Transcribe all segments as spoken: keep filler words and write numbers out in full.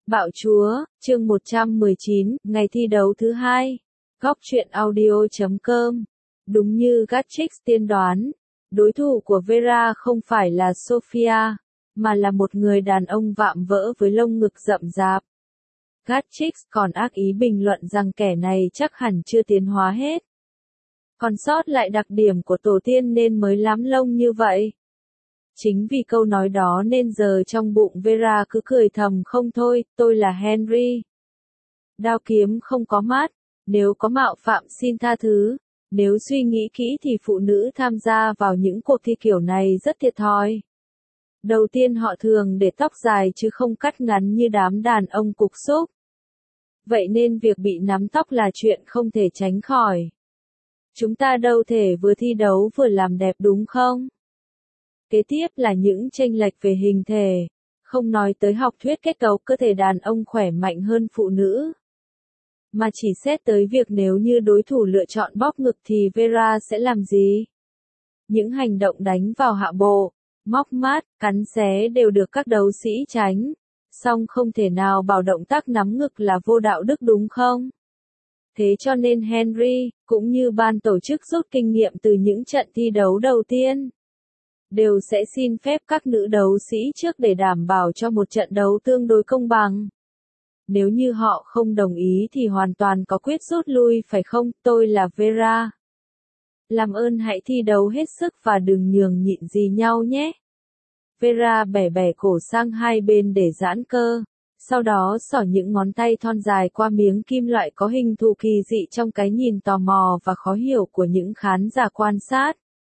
Bạo Chúa, chương một trăm mười chín, ngày thi đấu thứ hai. Góc truyện audio chấm com. Đúng như Gatchix tiên đoán, đối thủ của Vera không phải là Sofia, mà là một người đàn ông vạm vỡ với lông ngực rậm rạp. Gatchix còn ác ý bình luận rằng kẻ này chắc hẳn chưa tiến hóa hết. Còn sót lại đặc điểm của tổ tiên nên mới lắm lông như vậy. Chính vì câu nói đó nên giờ trong bụng Vera cứ cười thầm không thôi, tôi là Henry. Đao kiếm không có mắt, nếu có mạo phạm xin tha thứ, nếu suy nghĩ kỹ thì phụ nữ tham gia vào những cuộc thi kiểu này rất thiệt thòi. Đầu tiên họ thường để tóc dài chứ không cắt ngắn như đám đàn ông cục xúc. Vậy nên việc bị nắm tóc là chuyện không thể tránh khỏi. Chúng ta đâu thể vừa thi đấu vừa làm đẹp đúng không? Kế tiếp là những chênh lệch về hình thể, không nói tới học thuyết kết cấu cơ thể đàn ông khỏe mạnh hơn phụ nữ. Mà chỉ xét tới việc nếu như đối thủ lựa chọn bóp ngực thì Vera sẽ làm gì? Những hành động đánh vào hạ bộ, móc mát, cắn xé đều được các đấu sĩ tránh, song không thể nào bảo động tác nắm ngực là vô đạo đức đúng không? Thế cho nên Henry, cũng như ban tổ chức rút kinh nghiệm từ những trận thi đấu đầu tiên, đều sẽ xin phép các nữ đấu sĩ trước để đảm bảo cho một trận đấu tương đối công bằng. Nếu như họ không đồng ý thì hoàn toàn có quyết rút lui phải không? Tôi là Vera. Làm ơn hãy thi đấu hết sức và đừng nhường nhịn gì nhau nhé. Vera bẻ bẻ cổ sang hai bên để giãn cơ, sau đó xỏ những ngón tay thon dài qua miếng kim loại có hình thù kỳ dị trong cái nhìn tò mò và khó hiểu của những khán giả quan sát.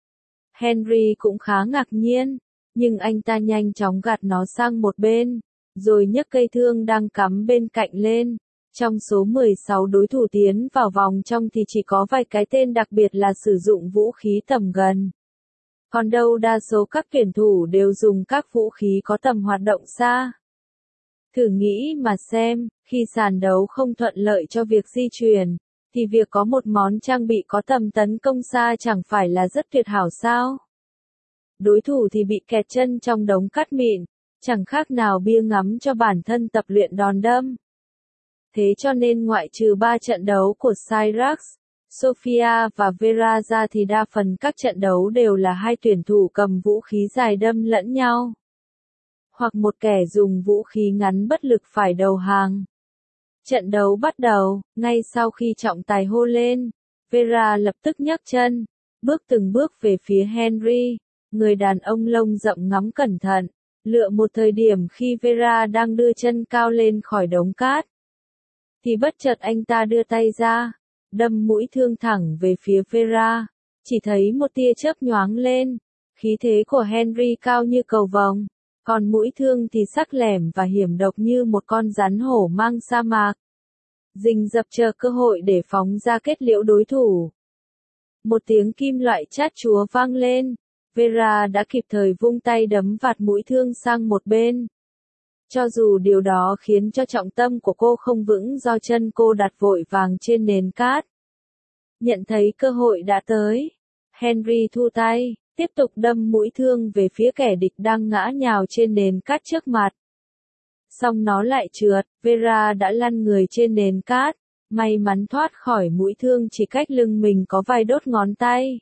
Henry cũng khá ngạc nhiên, nhưng anh ta nhanh chóng gạt nó sang một bên, rồi nhấc cây thương đang cắm bên cạnh lên. Trong số mười sáu đối thủ tiến vào vòng trong thì chỉ có vài cái tên đặc biệt là sử dụng vũ khí tầm gần. Còn đâu đa số các tuyển thủ đều dùng các vũ khí có tầm hoạt động xa. Thử nghĩ mà xem, khi sàn đấu không thuận lợi cho việc di chuyển, thì việc có một món trang bị có tầm tấn công xa chẳng phải là rất tuyệt hảo sao? Đối thủ thì bị kẹt chân trong đống cát mịn, chẳng khác nào bia ngắm cho bản thân tập luyện đòn đâm. Thế cho nên ngoại trừ ba trận đấu của Cyrax, Sofia và Vera ra thì đa phần các trận đấu đều là hai tuyển thủ cầm vũ khí dài đâm lẫn nhau. Hoặc một kẻ dùng vũ khí ngắn bất lực phải đầu hàng. Trận đấu bắt đầu, ngay sau khi trọng tài hô lên, Vera lập tức nhấc chân, bước từng bước về phía Henry, người đàn ông lông rậm ngắm cẩn thận, lựa một thời điểm khi Vera đang đưa chân cao lên khỏi đống cát. Thì bất chợt anh ta đưa tay ra, đâm mũi thương thẳng về phía Vera, chỉ thấy một tia chớp nhoáng lên, khí thế của Henry cao như cầu vồng, còn mũi thương thì sắc lẻm và hiểm độc như một con rắn hổ mang sa mạc. Rình rập chờ cơ hội để phóng ra kết liễu đối thủ. Một tiếng kim loại chát chúa vang lên, Vera đã kịp thời vung tay đấm vạt mũi thương sang một bên. Cho dù điều đó khiến cho trọng tâm của cô không vững do chân cô đặt vội vàng trên nền cát. Nhận thấy cơ hội đã tới, Henry thu tay, tiếp tục đâm mũi thương về phía kẻ địch đang ngã nhào trên nền cát trước mặt. Xong nó lại trượt, Vera đã lăn người trên nền cát, may mắn thoát khỏi mũi thương chỉ cách lưng mình có vài đốt ngón tay.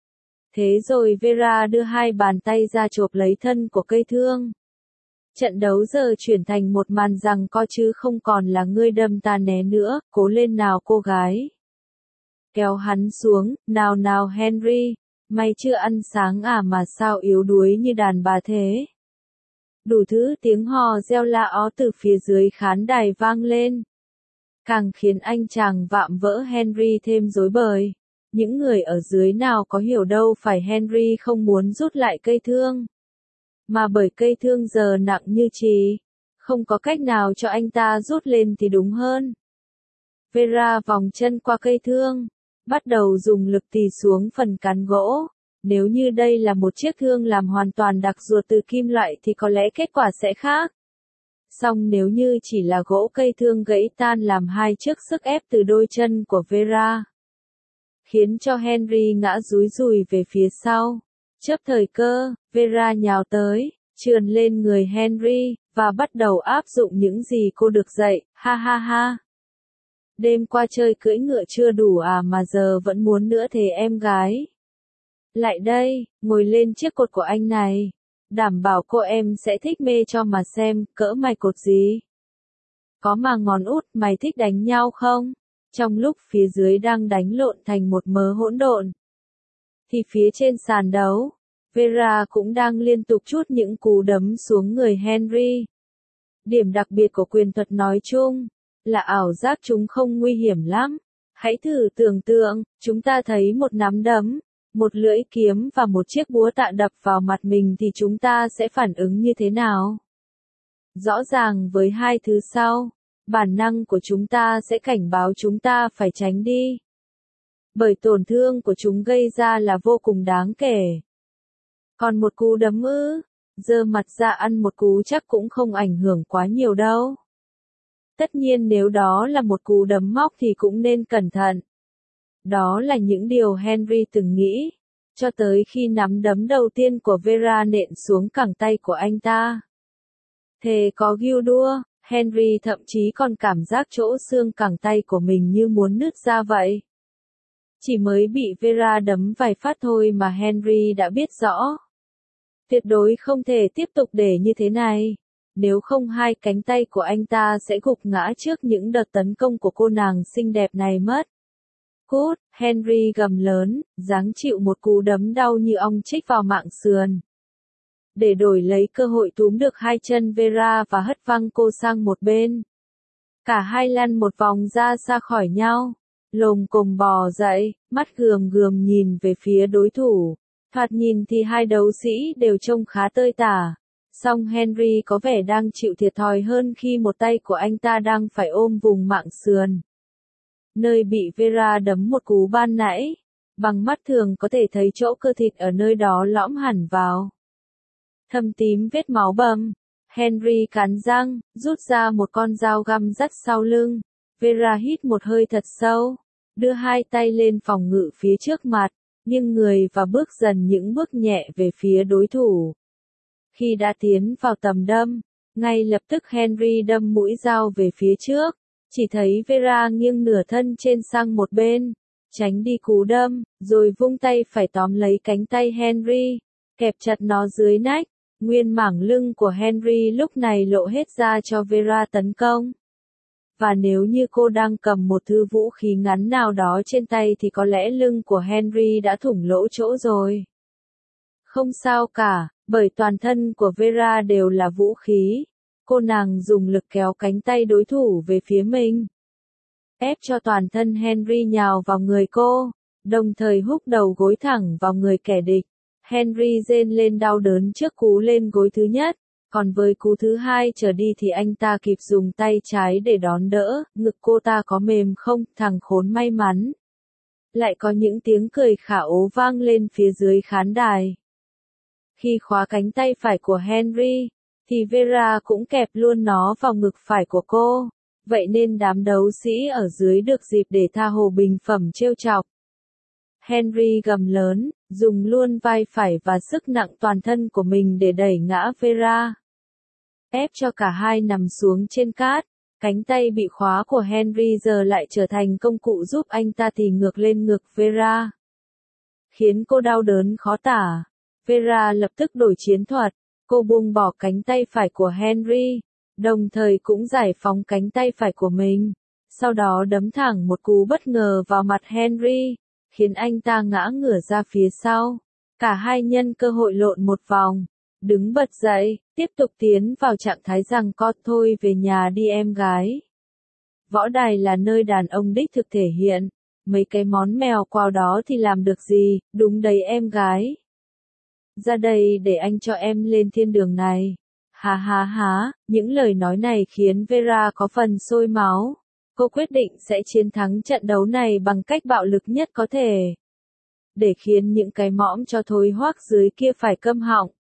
Thế rồi Vera đưa hai bàn tay ra chộp lấy thân của cây thương. Trận đấu giờ chuyển thành một màn giằng co chứ không còn là ngươi đâm ta né nữa, cố lên nào cô gái. Kéo hắn xuống, nào nào Henry, mày chưa ăn sáng à mà sao yếu đuối như đàn bà thế. Đủ thứ tiếng hò reo la ó từ phía dưới khán đài vang lên. Càng khiến anh chàng vạm vỡ Henry thêm rối bời. Những người ở dưới nào có hiểu đâu phải Henry không muốn rút lại cây thương. Mà bởi cây thương giờ nặng như chì, không có cách nào cho anh ta rút lên thì đúng hơn. Vera vòng chân qua cây thương, bắt đầu dùng lực tì xuống phần cán gỗ. Nếu như đây là một chiếc thương làm hoàn toàn đặc ruột từ kim loại thì có lẽ kết quả sẽ khác. Song nếu như chỉ là gỗ cây thương gãy tan làm hai trước sức ép từ đôi chân của Vera, khiến cho Henry ngã dúi dùi về phía sau. Chớp thời cơ, Vera nhào tới, trườn lên người Henry, và bắt đầu áp dụng những gì cô được dạy, ha ha ha. Đêm qua chơi cưỡi ngựa chưa đủ à mà giờ vẫn muốn nữa thế em gái. Lại đây, ngồi lên chiếc cột của anh này. Đảm bảo cô em sẽ thích mê cho mà xem, cỡ mày cột gì? Có mà ngón út, mày thích đánh nhau không? Trong lúc phía dưới đang đánh lộn thành một mớ hỗn độn, thì phía trên sàn đấu, Vera cũng đang liên tục trút những cú đấm xuống người Henry. Điểm đặc biệt của quyền thuật nói chung là ảo giác chúng không nguy hiểm lắm. Hãy thử tưởng tượng, chúng ta thấy một nắm đấm, một lưỡi kiếm và một chiếc búa tạ đập vào mặt mình thì chúng ta sẽ phản ứng như thế nào? Rõ ràng với hai thứ sau, bản năng của chúng ta sẽ cảnh báo chúng ta phải tránh đi. Bởi tổn thương của chúng gây ra là vô cùng đáng kể. Còn một cú đấm ư, giơ mặt ra ăn một cú chắc cũng không ảnh hưởng quá nhiều đâu. Tất nhiên nếu đó là một cú đấm móc thì cũng nên cẩn thận. Đó là những điều Henry từng nghĩ, cho tới khi nắm đấm đầu tiên của Vera nện xuống cẳng tay của anh ta. Thề có ghiu đua, Henry thậm chí còn cảm giác chỗ xương cẳng tay của mình như muốn nứt ra vậy. Chỉ mới bị Vera đấm vài phát thôi mà Henry đã biết rõ. Tuyệt đối không thể tiếp tục để như thế này. Nếu không hai cánh tay của anh ta sẽ gục ngã trước những đợt tấn công của cô nàng xinh đẹp này mất. Cút, Henry gầm lớn, giáng chịu một cú đấm đau như ong chích vào mạng sườn. Để đổi lấy cơ hội túm được hai chân Vera và hất văng cô sang một bên. Cả hai lăn một vòng ra xa khỏi nhau. Lồm cồm bò dậy, mắt gườm gườm nhìn về phía đối thủ. Thoạt nhìn thì hai đấu sĩ đều trông khá tơi tả. Song Henry có vẻ đang chịu thiệt thòi hơn khi một tay của anh ta đang phải ôm vùng mạng sườn. Nơi bị Vera đấm một cú ban nãy, bằng mắt thường có thể thấy chỗ cơ thịt ở nơi đó lõm hẳn vào. Thâm tím vết máu bầm. Henry cắn răng, rút ra một con dao găm dắt sau lưng. Vera hít một hơi thật sâu, đưa hai tay lên phòng ngự phía trước mặt, nghiêng người và bước dần những bước nhẹ về phía đối thủ. Khi đã tiến vào tầm đâm, ngay lập tức Henry đâm mũi dao về phía trước, chỉ thấy Vera nghiêng nửa thân trên sang một bên, tránh đi cú đâm, rồi vung tay phải tóm lấy cánh tay Henry, kẹp chặt nó dưới nách. Nguyên mảng lưng của Henry lúc này lộ hết ra cho Vera tấn công. Và nếu như cô đang cầm một thứ vũ khí ngắn nào đó trên tay thì có lẽ lưng của Henry đã thủng lỗ chỗ rồi. Không sao cả, bởi toàn thân của Vera đều là vũ khí. Cô nàng dùng lực kéo cánh tay đối thủ về phía mình, ép cho toàn thân Henry nhào vào người cô, đồng thời húc đầu gối thẳng vào người kẻ địch. Henry rên lên đau đớn trước cú lên gối thứ nhất, còn với cú thứ hai trở đi thì anh ta kịp dùng tay trái để đón đỡ, ngực cô ta có mềm không, thằng khốn may mắn. Lại có những tiếng cười khả ố vang lên phía dưới khán đài. Khi khóa cánh tay phải của Henry, thì Vera cũng kẹp luôn nó vào ngực phải của cô, vậy nên đám đấu sĩ ở dưới được dịp để tha hồ bình phẩm trêu chọc. Henry gầm lớn, dùng luôn vai phải và sức nặng toàn thân của mình để đẩy ngã Vera. Ép cho cả hai nằm xuống trên cát, cánh tay bị khóa của Henry giờ lại trở thành công cụ giúp anh ta tì ngược lên ngực Vera. Khiến cô đau đớn khó tả. Vera lập tức đổi chiến thuật, cô buông bỏ cánh tay phải của Henry, đồng thời cũng giải phóng cánh tay phải của mình. Sau đó đấm thẳng một cú bất ngờ vào mặt Henry, khiến anh ta ngã ngửa ra phía sau. Cả hai nhân cơ hội lộn một vòng, đứng bật dậy, tiếp tục tiến vào trạng thái giằng co. Thôi về nhà đi em gái. Võ đài là nơi đàn ông đích thực thể hiện, mấy cái món mèo quào đó thì làm được gì, đúng đấy em gái. Ra đây để anh cho em lên thiên đường này. Hà hà hà, những lời nói này khiến Vera có phần sôi máu. Cô quyết định sẽ chiến thắng trận đấu này bằng cách bạo lực nhất có thể. Để khiến những cái mõm cho thối hoác dưới kia phải câm họng.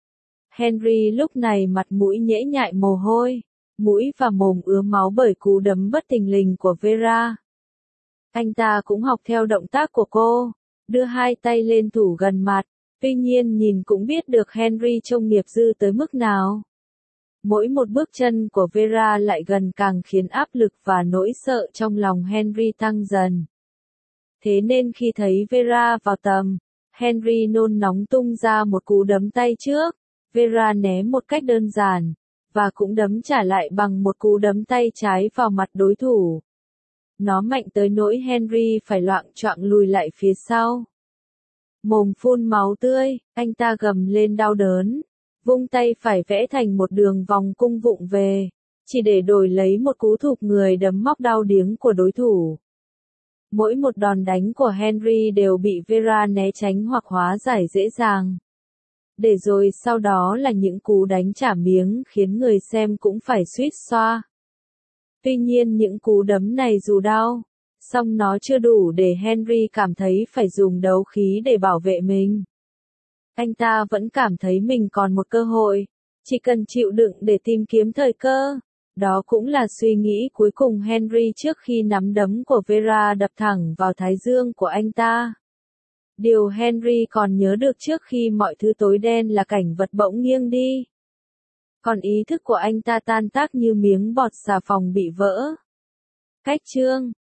Henry lúc này mặt mũi nhễ nhại mồ hôi, mũi và mồm ứa máu bởi cú đấm bất thình lình của Vera. Anh ta cũng học theo động tác của cô, đưa hai tay lên thủ gần mặt, tuy nhiên nhìn cũng biết được Henry trông nghiệp dư tới mức nào. Mỗi một bước chân của Vera lại gần càng khiến áp lực và nỗi sợ trong lòng Henry tăng dần. Thế nên khi thấy Vera vào tầm, Henry nôn nóng tung ra một cú đấm tay trước. Vera né một cách đơn giản, và cũng đấm trả lại bằng một cú đấm tay trái vào mặt đối thủ. Nó mạnh tới nỗi Henry phải loạng choạng lùi lại phía sau. Mồm phun máu tươi, anh ta gầm lên đau đớn, vung tay phải vẽ thành một đường vòng cung vụng về, chỉ để đổi lấy một cú thụp người đấm móc đau điếng của đối thủ. Mỗi một đòn đánh của Henry đều bị Vera né tránh hoặc hóa giải dễ dàng. Để rồi sau đó là những cú đánh trả miếng khiến người xem cũng phải suýt xoa. Tuy nhiên những cú đấm này dù đau, song nó chưa đủ để Henry cảm thấy phải dùng đấu khí để bảo vệ mình. Anh ta vẫn cảm thấy mình còn một cơ hội, chỉ cần chịu đựng để tìm kiếm thời cơ. Đó cũng là suy nghĩ cuối cùng Henry trước khi nắm đấm của Vera đập thẳng vào thái dương của anh ta. Điều Henry còn nhớ được trước khi mọi thứ tối đen là cảnh vật bỗng nghiêng đi. Còn ý thức của anh ta tan tác như miếng bọt xà phòng bị vỡ. Cách chương